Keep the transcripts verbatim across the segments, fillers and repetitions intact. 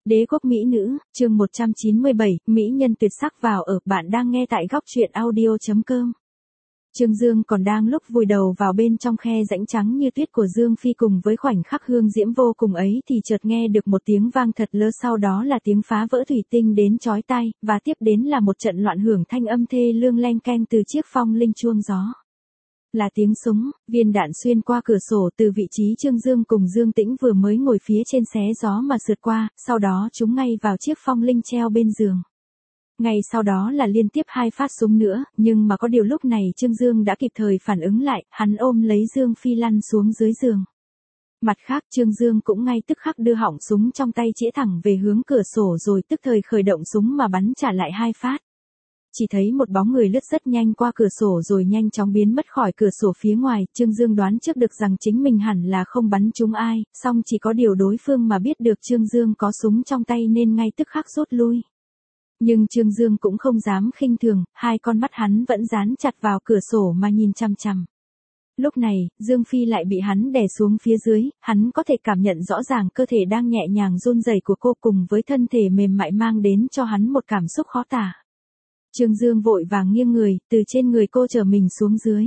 Đế quốc mỹ nữ, chương một trăm chín mươi bảy, mỹ nhân tuyệt sắc vào ở, bạn đang nghe tại góc truyện audio chấm com. Trương Dương còn đang lúc vùi đầu vào bên trong khe rãnh trắng như tuyết của Dương Phi cùng với khoảnh khắc hương diễm vô cùng ấy thì chợt nghe được một tiếng vang thật lớn, sau đó là tiếng phá vỡ thủy tinh đến chói tai, và tiếp đến là một trận loạn hưởng thanh âm thê lương leng keng từ chiếc phong linh chuông gió. Là tiếng súng, viên đạn xuyên qua cửa sổ từ vị trí Trương Dương cùng Dương Tĩnh vừa mới ngồi phía trên xé gió mà sượt qua, sau đó trúng ngay vào chiếc phong linh treo bên giường. Ngay sau đó là liên tiếp hai phát súng nữa, nhưng mà có điều lúc này Trương Dương đã kịp thời phản ứng lại, hắn ôm lấy Dương Phi lăn xuống dưới giường. Mặt khác Trương Dương cũng ngay tức khắc đưa họng súng trong tay chĩa thẳng về hướng cửa sổ rồi tức thời khởi động súng mà bắn trả lại hai phát. Chỉ thấy một bóng người lướt rất nhanh qua cửa sổ rồi nhanh chóng biến mất khỏi cửa sổ phía ngoài, Trương Dương đoán trước được rằng chính mình hẳn là không bắn trúng ai, song chỉ có điều đối phương mà biết được Trương Dương có súng trong tay nên ngay tức khắc rút lui. Nhưng Trương Dương cũng không dám khinh thường, hai con mắt hắn vẫn dán chặt vào cửa sổ mà nhìn chằm chằm. Lúc này, Dương Phi lại bị hắn đè xuống phía dưới, hắn có thể cảm nhận rõ ràng cơ thể đang nhẹ nhàng run rẩy của cô cùng với thân thể mềm mại mang đến cho hắn một cảm xúc khó tả. Trương Dương vội vàng nghiêng người, từ trên người cô trở mình xuống dưới.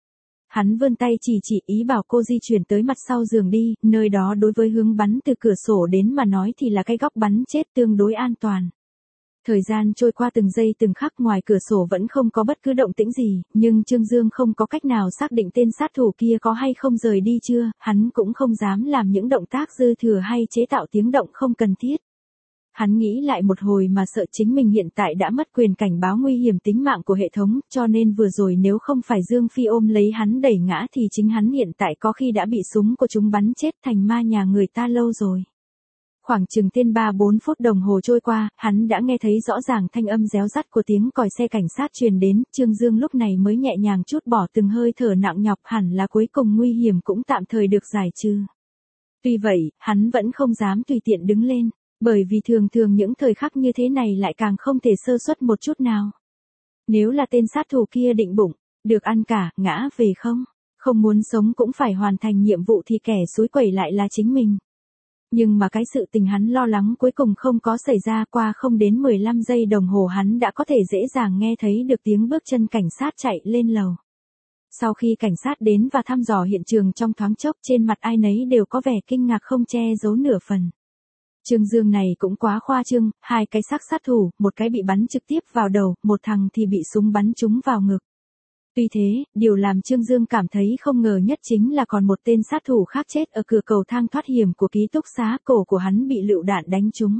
Hắn vươn tay chỉ chỉ ý bảo cô di chuyển tới mặt sau giường đi, nơi đó đối với hướng bắn từ cửa sổ đến mà nói thì là cái góc bắn chết tương đối an toàn. Thời gian trôi qua từng giây từng khắc, ngoài cửa sổ vẫn không có bất cứ động tĩnh gì, nhưng Trương Dương không có cách nào xác định tên sát thủ kia có hay không rời đi chưa, hắn cũng không dám làm những động tác dư thừa hay chế tạo tiếng động không cần thiết. Hắn nghĩ lại một hồi mà sợ chính mình hiện tại đã mất quyền cảnh báo nguy hiểm tính mạng của hệ thống, cho nên vừa rồi nếu không phải Dương Phi ôm lấy hắn đẩy ngã thì chính hắn hiện tại có khi đã bị súng của chúng bắn chết thành ma nhà người ta lâu rồi. Khoảng chừng tên ba bốn phút đồng hồ trôi qua, hắn đã nghe thấy rõ ràng thanh âm réo rắt của tiếng còi xe cảnh sát truyền đến, Trương Dương lúc này mới nhẹ nhàng trút bỏ từng hơi thở nặng nhọc, hẳn là cuối cùng nguy hiểm cũng tạm thời được giải trừ. Tuy vậy, hắn vẫn không dám tùy tiện đứng lên, bởi vì thường thường những thời khắc như thế này lại càng không thể sơ suất một chút nào. Nếu là tên sát thủ kia định bụng, được ăn cả, ngã về không, không muốn sống cũng phải hoàn thành nhiệm vụ thì kẻ xúi quẩy lại là chính mình. Nhưng mà cái sự tình hắn lo lắng cuối cùng không có xảy ra, qua không đến mười lăm giây đồng hồ hắn đã có thể dễ dàng nghe thấy được tiếng bước chân cảnh sát chạy lên lầu. Sau khi cảnh sát đến và thăm dò hiện trường trong thoáng chốc, trên mặt ai nấy đều có vẻ kinh ngạc không che giấu nửa phần. Trương Dương này cũng quá khoa trương, hai cái xác sát thủ, một cái bị bắn trực tiếp vào đầu, một thằng thì bị súng bắn trúng vào ngực. Tuy thế, điều làm Trương Dương cảm thấy không ngờ nhất chính là còn một tên sát thủ khác chết ở cửa cầu thang thoát hiểm của ký túc xá, cổ của hắn bị lựu đạn đánh trúng.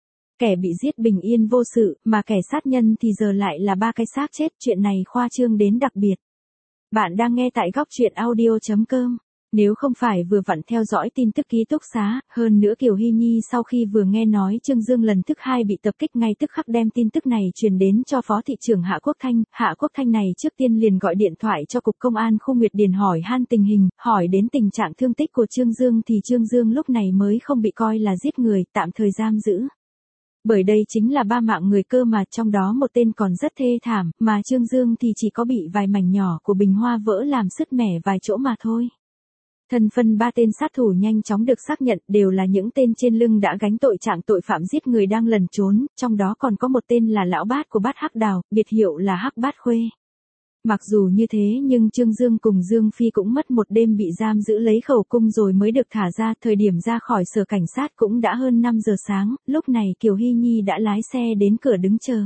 Kẻ bị giết bình yên vô sự, mà kẻ sát nhân thì giờ lại là ba cái xác chết, chuyện này khoa trương đến đặc biệt. Bạn đang nghe tại góc truyện audio chấm com. Nếu không phải vừa vặn theo dõi tin tức ký túc xá, hơn nữa Kiều Hy Nhi sau khi vừa nghe nói Trương Dương lần thứ hai bị tập kích ngay tức khắc đem tin tức này truyền đến cho Phó thị trưởng Hạ Quốc Thanh. Hạ Quốc Thanh này trước tiên liền gọi điện thoại cho Cục Công an khu Nguyệt Điền hỏi han tình hình, hỏi đến tình trạng thương tích của Trương Dương thì Trương Dương lúc này mới không bị coi là giết người, tạm thời giam giữ. Bởi đây chính là ba mạng người cơ mà, trong đó một tên còn rất thê thảm, mà Trương Dương thì chỉ có bị vài mảnh nhỏ của bình hoa vỡ làm sứt mẻ vài chỗ mà thôi. Thân phân ba tên sát thủ nhanh chóng được xác nhận đều là những tên trên lưng đã gánh tội trạng tội phạm giết người đang lẩn trốn, trong đó còn có một tên là lão bát của bát Hắc Đào, biệt hiệu là Hắc Bát Khuê. Mặc dù như thế nhưng Trương Dương cùng Dương Phi cũng mất một đêm bị giam giữ lấy khẩu cung rồi mới được thả ra, thời điểm ra khỏi sở cảnh sát cũng đã hơn năm giờ sáng, lúc này Kiều Hy Nhi đã lái xe đến cửa đứng chờ.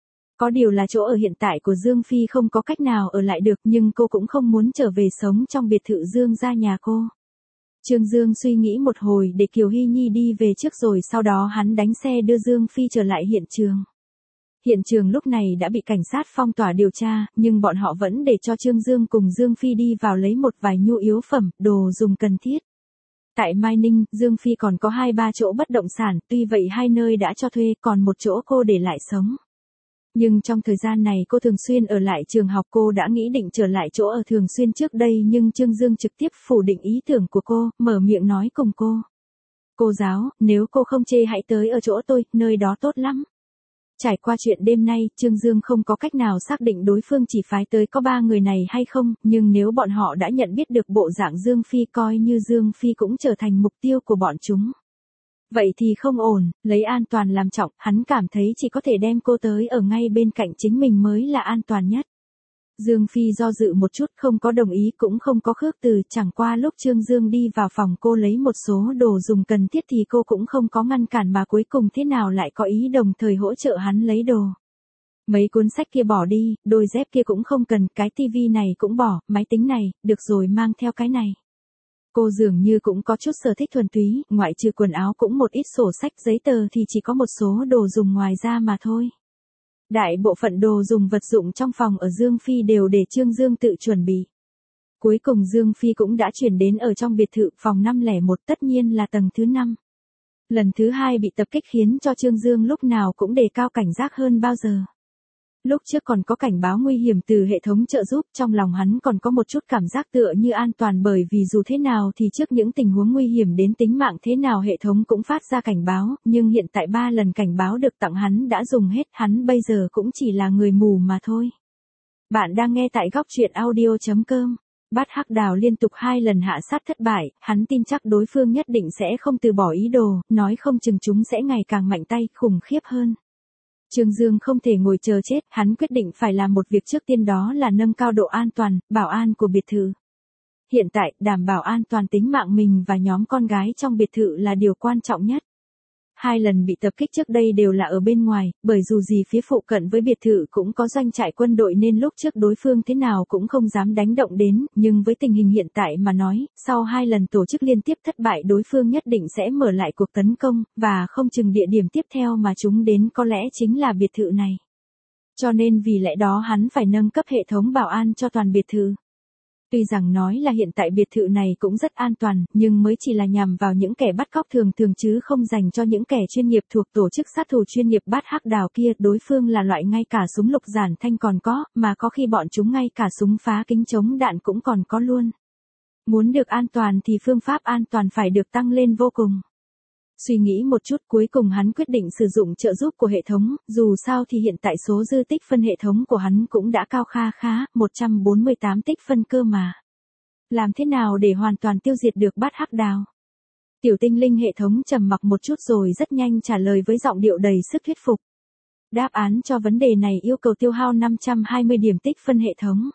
Có điều là chỗ ở hiện tại của Dương Phi không có cách nào ở lại được, nhưng cô cũng không muốn trở về sống trong biệt thự Dương gia nhà cô. Trương Dương suy nghĩ một hồi để Kiều Hy Nhi đi về trước rồi sau đó hắn đánh xe đưa Dương Phi trở lại hiện trường. Hiện trường lúc này đã bị cảnh sát phong tỏa điều tra, nhưng bọn họ vẫn để cho Trương Dương cùng Dương Phi đi vào lấy một vài nhu yếu phẩm, đồ dùng cần thiết. Tại Mai Ninh, Dương Phi còn có hai ba chỗ bất động sản, tuy vậy hai nơi đã cho thuê, còn một chỗ cô để lại sống. Nhưng trong thời gian này cô thường xuyên ở lại trường học, cô đã nghĩ định trở lại chỗ ở thường xuyên trước đây nhưng Trương Dương trực tiếp phủ định ý tưởng của cô, mở miệng nói cùng cô. Cô giáo, nếu cô không chê hãy tới ở chỗ tôi, nơi đó tốt lắm. Trải qua chuyện đêm nay, Trương Dương không có cách nào xác định đối phương chỉ phái tới có ba người này hay không, nhưng nếu bọn họ đã nhận biết được bộ dạng Dương Phi coi như Dương Phi cũng trở thành mục tiêu của bọn chúng. Vậy thì không ổn, lấy an toàn làm trọng, hắn cảm thấy chỉ có thể đem cô tới ở ngay bên cạnh chính mình mới là an toàn nhất. Dương Phi do dự một chút, không có đồng ý cũng không có khước từ, chẳng qua lúc Trương Dương đi vào phòng cô lấy một số đồ dùng cần thiết thì cô cũng không có ngăn cản mà cuối cùng thế nào lại có ý đồng thời hỗ trợ hắn lấy đồ. Mấy cuốn sách kia bỏ đi, đôi dép kia cũng không cần, cái tivi này cũng bỏ, máy tính này, được rồi mang theo cái này. Cô dường như cũng có chút sở thích thuần túy, ngoại trừ quần áo cũng một ít sổ sách giấy tờ thì chỉ có một số đồ dùng ngoài ra mà thôi. Đại bộ phận đồ dùng vật dụng trong phòng ở Dương Phi đều để Trương Dương tự chuẩn bị. Cuối cùng Dương Phi cũng đã chuyển đến ở trong biệt thự phòng năm không một, tất nhiên là tầng thứ năm. Lần thứ hai bị tập kích khiến cho Trương Dương lúc nào cũng đề cao cảnh giác hơn bao giờ. Lúc trước còn có cảnh báo nguy hiểm từ hệ thống trợ giúp, trong lòng hắn còn có một chút cảm giác tựa như an toàn, bởi vì dù thế nào thì trước những tình huống nguy hiểm đến tính mạng thế nào hệ thống cũng phát ra cảnh báo, nhưng hiện tại ba lần cảnh báo được tặng hắn đã dùng hết, hắn bây giờ cũng chỉ là người mù mà thôi. Bạn đang nghe tại góc truyện audio chấm com. Bát Hắc Đào liên tục hai lần hạ sát thất bại, hắn tin chắc đối phương nhất định sẽ không từ bỏ ý đồ, nói không chừng chúng sẽ ngày càng mạnh tay, khủng khiếp hơn. Trương Dương không thể ngồi chờ chết, hắn quyết định phải làm một việc trước tiên, đó là nâng cao độ an toàn, bảo an của biệt thự. Hiện tại, đảm bảo an toàn tính mạng mình và nhóm con gái trong biệt thự là điều quan trọng nhất. Hai lần bị tập kích trước đây đều là ở bên ngoài, bởi dù gì phía phụ cận với biệt thự cũng có doanh trại quân đội nên lúc trước đối phương thế nào cũng không dám đánh động đến, nhưng với tình hình hiện tại mà nói, sau hai lần tổ chức liên tiếp thất bại đối phương nhất định sẽ mở lại cuộc tấn công, và không chừng địa điểm tiếp theo mà chúng đến có lẽ chính là biệt thự này. Cho nên vì lẽ đó hắn phải nâng cấp hệ thống bảo an cho toàn biệt thự. Tuy rằng nói là hiện tại biệt thự này cũng rất an toàn, nhưng mới chỉ là nhằm vào những kẻ bắt cóc thường thường chứ không dành cho những kẻ chuyên nghiệp thuộc tổ chức sát thủ chuyên nghiệp Bát Hắc Đào kia. Đối phương là loại ngay cả súng lục giản thanh còn có, mà có khi bọn chúng ngay cả súng phá kính chống đạn cũng còn có luôn. Muốn được an toàn thì phương pháp an toàn phải được tăng lên vô cùng. Suy nghĩ một chút cuối cùng hắn quyết định sử dụng trợ giúp của hệ thống, dù sao thì hiện tại số dư tích phân hệ thống của hắn cũng đã cao kha khá, một trăm bốn mươi tám tích phân cơ mà. Làm thế nào để hoàn toàn tiêu diệt được Bát Hắc Đào? Tiểu tinh linh hệ thống trầm mặc một chút rồi rất nhanh trả lời với giọng điệu đầy sức thuyết phục. Đáp án cho vấn đề này yêu cầu tiêu hao năm trăm hai mươi điểm tích phân hệ thống.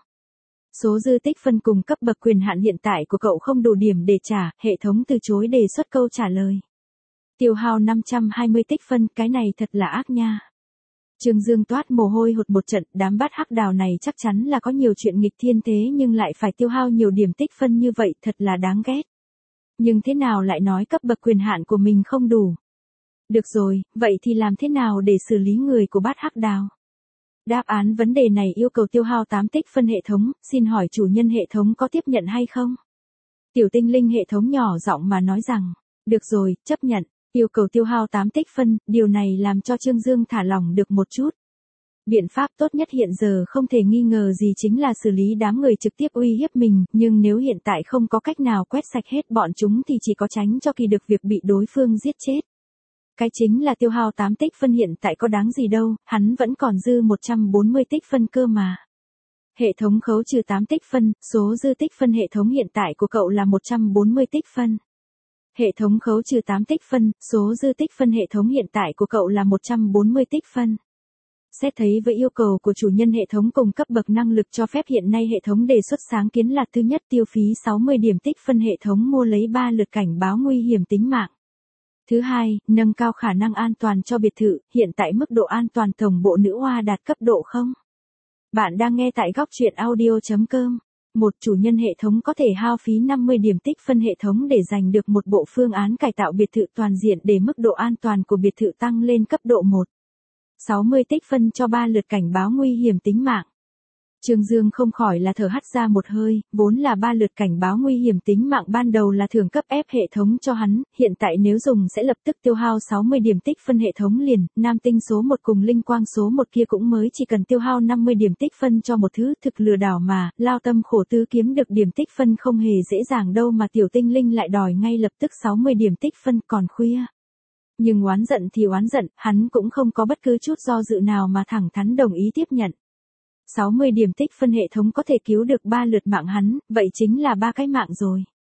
Số dư tích phân cùng cấp bậc quyền hạn hiện tại của cậu không đủ điểm để trả, hệ thống từ chối đề xuất câu trả lời. Tiêu hao năm trăm hai mươi tích phân, cái này thật là ác nha. Trương Dương toát mồ hôi hột một trận, đám Bát Hắc Đào này chắc chắn là có nhiều chuyện nghịch thiên thế nhưng lại phải tiêu hao nhiều điểm tích phân như vậy, thật là đáng ghét. Nhưng thế nào lại nói cấp bậc quyền hạn của mình không đủ? Được rồi, vậy thì làm thế nào để xử lý người của Bát Hắc Đào? Đáp án vấn đề này yêu cầu tiêu hao tám tích phân hệ thống, xin hỏi chủ nhân hệ thống có tiếp nhận hay không? Tiểu tinh linh hệ thống nhỏ giọng mà nói rằng, được rồi, chấp nhận. Yêu cầu tiêu hao tám tích phân, điều này làm cho Trương Dương thả lỏng được một chút. Biện pháp tốt nhất hiện giờ không thể nghi ngờ gì chính là xử lý đám người trực tiếp uy hiếp mình, nhưng nếu hiện tại không có cách nào quét sạch hết bọn chúng thì chỉ có tránh cho kỳ được việc bị đối phương giết chết. Cái chính là tiêu hao tám tích phân hiện tại có đáng gì đâu, hắn vẫn còn dư một trăm bốn mươi tích phân cơ mà. Hệ thống khấu trừ tám tích phân, số dư tích phân hệ thống hiện tại của cậu là một trăm bốn mươi tích phân. Hệ thống khấu trừ tám tích phân, số dư tích phân hệ thống hiện tại của cậu là một trăm bốn mươi tích phân. Xét thấy với yêu cầu của chủ nhân hệ thống cùng cấp bậc năng lực cho phép hiện nay hệ thống đề xuất sáng kiến là thứ nhất tiêu phí sáu mươi điểm tích phân hệ thống mua lấy ba lượt cảnh báo nguy hiểm tính mạng. Thứ hai, nâng cao khả năng an toàn cho biệt thự, hiện tại mức độ an toàn tổng bộ nữ oa đạt cấp độ không. Bạn đang nghe tại góc truyện audio chấm com. Một chủ nhân hệ thống có thể hao phí năm mươi điểm tích phân hệ thống để giành được một bộ phương án cải tạo biệt thự toàn diện để mức độ an toàn của biệt thự tăng lên cấp độ một. sáu mươi tích phân cho ba lượt cảnh báo nguy hiểm tính mạng. Trương Dương không khỏi là thở hắt ra một hơi, vốn là ba lượt cảnh báo nguy hiểm tính mạng ban đầu là thưởng cấp ép hệ thống cho hắn, hiện tại nếu dùng sẽ lập tức tiêu hao sáu mươi điểm tích phân hệ thống liền, nam tinh số một cùng linh quang số một kia cũng mới chỉ cần tiêu hao năm mươi điểm tích phân cho một thứ thực lừa đảo mà, lao tâm khổ tứ kiếm được điểm tích phân không hề dễ dàng đâu mà tiểu tinh linh lại đòi ngay lập tức sáu mươi điểm tích phân còn khuya. Nhưng oán giận thì oán giận, hắn cũng không có bất cứ chút do dự nào mà thẳng thắn đồng ý tiếp nhận. sáu mươi điểm tích phân hệ thống có thể cứu được ba lượt mạng hắn, vậy chính là ba cái mạng rồi.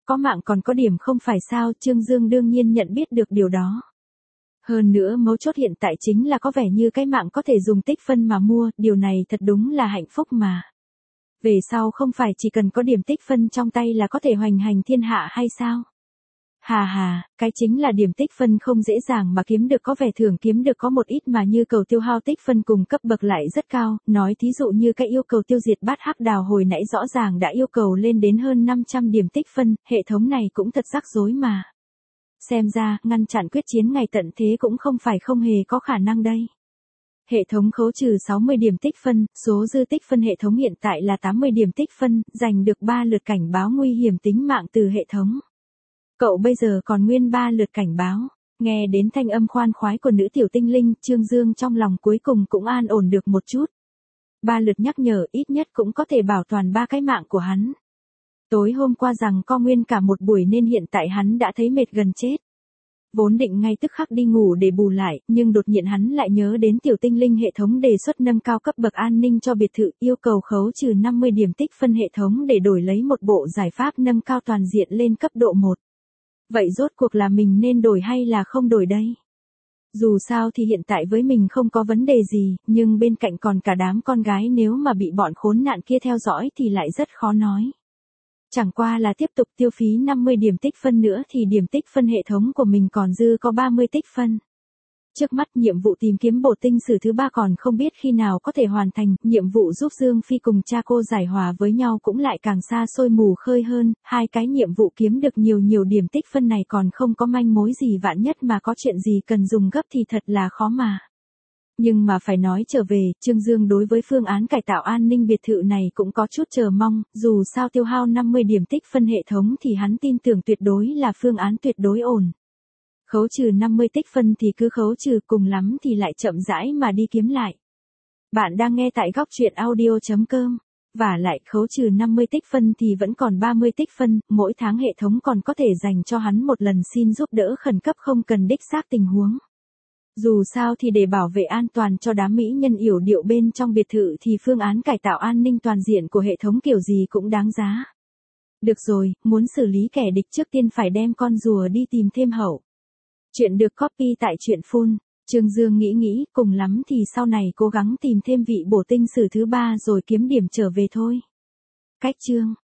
Có mạng còn có điểm không phải sao, Trương Dương đương nhiên nhận biết được điều đó. Hơn nữa mấu chốt hiện tại chính là có vẻ như cái mạng có thể dùng tích phân mà mua, điều này thật đúng là hạnh phúc mà. Về sau không phải chỉ cần có điểm tích phân trong tay là có thể hoành hành thiên hạ hay sao? Hà hà, cái chính là điểm tích phân không dễ dàng mà kiếm được, có vẻ thưởng kiếm được có một ít mà như cầu tiêu hao tích phân cùng cấp bậc lại rất cao, nói thí dụ như cái yêu cầu tiêu diệt bát hắc đào hồi nãy rõ ràng đã yêu cầu lên đến hơn năm trăm điểm tích phân, hệ thống này cũng thật rắc rối mà. Xem ra, ngăn chặn quyết chiến ngày tận thế cũng không phải không hề có khả năng đây. Hệ thống khấu trừ sáu mươi điểm tích phân, số dư tích phân hệ thống hiện tại là tám mươi điểm tích phân, giành được ba lượt cảnh báo nguy hiểm tính mạng từ hệ thống. Cậu bây giờ còn nguyên ba lượt cảnh báo. Nghe đến thanh âm khoan khoái của nữ tiểu tinh linh, Trương Dương trong lòng cuối cùng cũng an ổn được một chút. Ba lượt nhắc nhở ít nhất cũng có thể bảo toàn ba cái mạng của hắn. Tối hôm qua rằng co nguyên cả một buổi nên hiện tại hắn đã thấy mệt gần chết. Vốn định ngay tức khắc đi ngủ để bù lại, nhưng đột nhiên hắn lại nhớ đến tiểu tinh linh hệ thống đề xuất nâng cao cấp bậc an ninh cho biệt thự, yêu cầu khấu trừ năm mươi điểm tích phân hệ thống để đổi lấy một bộ giải pháp nâng cao toàn diện lên cấp độ một. Vậy rốt cuộc là mình nên đổi hay là không đổi đây? Dù sao thì hiện tại với mình không có vấn đề gì, nhưng bên cạnh còn cả đám con gái, nếu mà bị bọn khốn nạn kia theo dõi thì lại rất khó nói. Chẳng qua là tiếp tục tiêu phí năm mươi điểm tích phân nữa thì điểm tích phân hệ thống của mình còn dư có ba mươi tích phân. Trước mắt nhiệm vụ tìm kiếm bộ tinh sử thứ ba còn không biết khi nào có thể hoàn thành, nhiệm vụ giúp Dương Phi cùng cha cô giải hòa với nhau cũng lại càng xa xôi mù khơi hơn, hai cái nhiệm vụ kiếm được nhiều nhiều điểm tích phân này còn không có manh mối gì, vạn nhất mà có chuyện gì cần dùng gấp thì thật là khó mà. Nhưng mà phải nói trở về, Trương Dương đối với phương án cải tạo an ninh biệt thự này cũng có chút chờ mong, dù sao tiêu hao năm mươi điểm tích phân hệ thống thì hắn tin tưởng tuyệt đối là phương án tuyệt đối ổn. Khấu trừ năm mươi tích phân thì cứ khấu trừ, cùng lắm thì lại chậm rãi mà đi kiếm lại. Bạn đang nghe tại góc truyện audio chấm com. Và lại khấu trừ năm mươi tích phân thì vẫn còn ba mươi tích phân, mỗi tháng hệ thống còn có thể dành cho hắn một lần xin giúp đỡ khẩn cấp không cần đích xác tình huống. Dù sao thì để bảo vệ an toàn cho đám mỹ nhân yểu điệu bên trong biệt thự thì phương án cải tạo an ninh toàn diện của hệ thống kiểu gì cũng đáng giá. Được rồi, muốn xử lý kẻ địch trước tiên phải đem con rùa đi tìm thêm hậu. Chuyện được copy tại truyện full. Trương Dương nghĩ nghĩ, cùng lắm thì sau này cố gắng tìm thêm vị bổ tinh sử thứ ba rồi kiếm điểm trở về thôi. Cách chương